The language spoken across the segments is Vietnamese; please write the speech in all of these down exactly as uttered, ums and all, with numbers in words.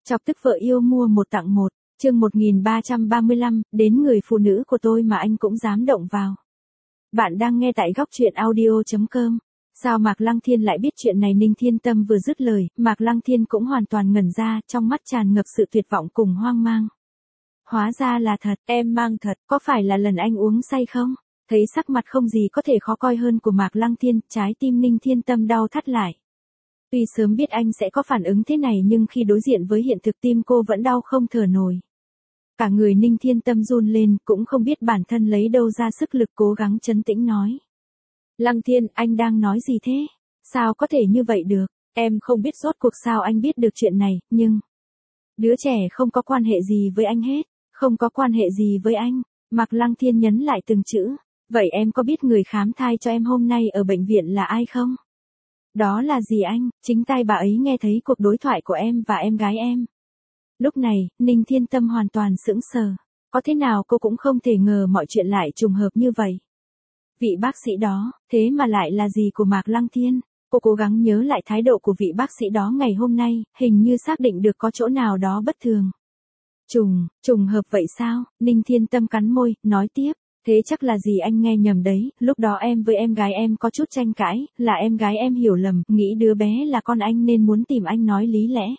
Chọc tức vợ yêu mua một tặng một, chương một nghìn ba trăm ba mươi lăm, đến người phụ nữ của tôi mà anh cũng dám động vào. Bạn đang nghe tại góc truyện audio chấm com. Sao Mạc Lăng Thiên lại biết chuyện này? Ninh Thiên Tâm vừa dứt lời, Mạc Lăng Thiên cũng hoàn toàn ngẩn ra, trong mắt tràn ngập sự tuyệt vọng cùng hoang mang. Hóa ra là thật, em mang thật, có phải là lần anh uống say không? Thấy sắc mặt không gì có thể khó coi hơn của Mạc Lăng Thiên, trái tim Ninh Thiên Tâm đau thắt lại. Tuy sớm biết anh sẽ có phản ứng thế này nhưng khi đối diện với hiện thực tim cô vẫn đau không thở nổi. Cả người Ninh Thiên Tâm run lên, cũng không biết bản thân lấy đâu ra sức lực cố gắng trấn tĩnh nói. Lăng Thiên, anh đang nói gì thế? Sao có thể như vậy được? Em không biết rốt cuộc sao anh biết được chuyện này, nhưng... Đứa trẻ không có quan hệ gì với anh hết, không có quan hệ gì với anh. Mạc Lăng Thiên nhấn lại từng chữ. Vậy em có biết người khám thai cho em hôm nay ở bệnh viện là ai không? Đó là gì anh? Chính tai bà ấy nghe thấy cuộc đối thoại của em và em gái em. Lúc này, Ninh Thiên Tâm hoàn toàn sững sờ. Có thế nào cô cũng không thể ngờ mọi chuyện lại trùng hợp như vậy. Vị bác sĩ đó, thế mà lại là gì của Mạc Lăng Thiên? Cô cố gắng nhớ lại thái độ của vị bác sĩ đó ngày hôm nay, hình như xác định được có chỗ nào đó bất thường. Trùng, trùng hợp vậy sao? Ninh Thiên Tâm cắn môi, nói tiếp. Thế chắc là gì anh nghe nhầm đấy, lúc đó em với em gái em có chút tranh cãi, là em gái em hiểu lầm, nghĩ đứa bé là con anh nên muốn tìm anh nói lý lẽ.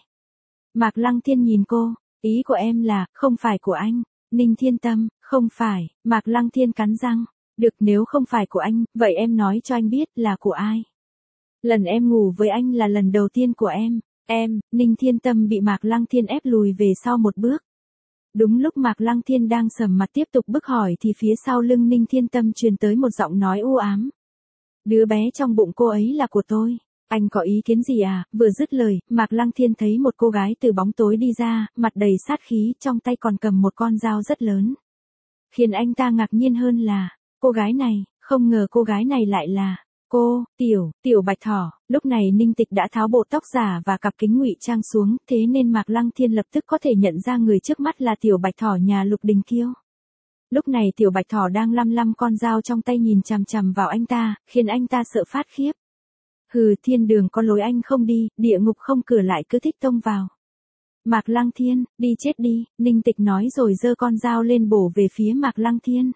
Mạc Lăng Thiên nhìn cô, ý của em là, không phải của anh. Ninh Thiên Tâm, không phải, Mạc Lăng Thiên cắn răng. Được, nếu không phải của anh, vậy em nói cho anh biết là của ai. Lần em ngủ với anh là lần đầu tiên của em, em, Ninh Thiên Tâm bị Mạc Lăng Thiên ép lùi về sau một bước. Đúng lúc Mạc Lăng Thiên đang sầm mặt tiếp tục bức hỏi thì phía sau lưng Ninh Thiên Tâm truyền tới một giọng nói u ám. Đứa bé trong bụng cô ấy là của tôi. Anh có ý kiến gì à? Vừa dứt lời, Mạc Lăng Thiên thấy một cô gái từ bóng tối đi ra, mặt đầy sát khí, trong tay còn cầm một con dao rất lớn. Khiến anh ta ngạc nhiên hơn là, cô gái này, không ngờ cô gái này lại là... Cô, Tiểu, Tiểu Bạch Thỏ. Lúc này Ninh Tịch đã tháo bộ tóc giả và cặp kính ngụy trang xuống, thế nên Mạc Lăng Thiên lập tức có thể nhận ra người trước mắt là Tiểu Bạch Thỏ nhà Lục Đình Kiêu. Lúc này Tiểu Bạch Thỏ đang lăm lăm con dao trong tay nhìn chằm chằm vào anh ta, khiến anh ta sợ phát khiếp. Hừ, thiên đường có lối anh không đi, địa ngục không cửa lại cứ thích tông vào. Mạc Lăng Thiên, đi chết đi, Ninh Tịch nói rồi giơ con dao lên bổ về phía Mạc Lăng Thiên.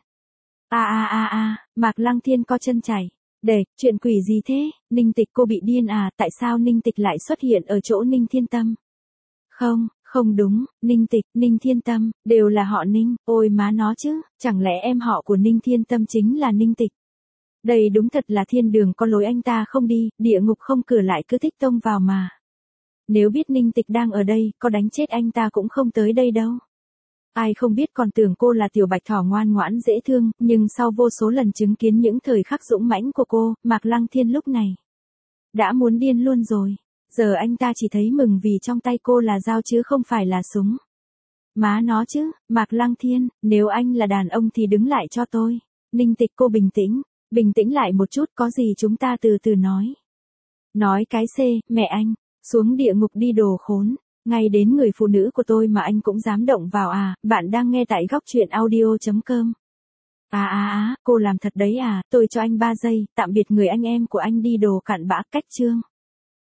A a a a, Mạc Lăng Thiên co chân chạy. Để, chuyện quỷ gì thế? Ninh Tịch, cô bị điên à? Tại sao Ninh Tịch lại xuất hiện ở chỗ Ninh Thiên Tâm? Không, không đúng, Ninh Tịch, Ninh Thiên Tâm, đều là họ Ninh, ôi má nó chứ, chẳng lẽ em họ của Ninh Thiên Tâm chính là Ninh Tịch? Đây đúng thật là thiên đường có lối anh ta không đi, địa ngục không cửa lại cứ thích tông vào mà. Nếu biết Ninh Tịch đang ở đây, có đánh chết anh ta cũng không tới đây đâu. Ai không biết còn tưởng cô là Tiểu Bạch Thỏ ngoan ngoãn dễ thương, nhưng sau vô số lần chứng kiến những thời khắc dũng mãnh của cô, Mạc Lăng Thiên lúc này đã muốn điên luôn rồi. Giờ anh ta chỉ thấy mừng vì trong tay cô là dao chứ không phải là súng. Má nó chứ, Mạc Lăng Thiên, nếu anh là đàn ông thì đứng lại cho tôi. Ninh Tịch, cô bình tĩnh, bình tĩnh lại một chút, có gì chúng ta từ từ nói. Nói cái C, mẹ anh, xuống địa ngục đi đồ khốn. Ngay đến người phụ nữ của tôi mà anh cũng dám động vào à? Bạn đang nghe tại góc truyện audio chấm com. À à à, cô làm thật đấy à? Tôi cho anh ba giây, tạm biệt người anh em của anh đi đồ cặn bã, cách chương.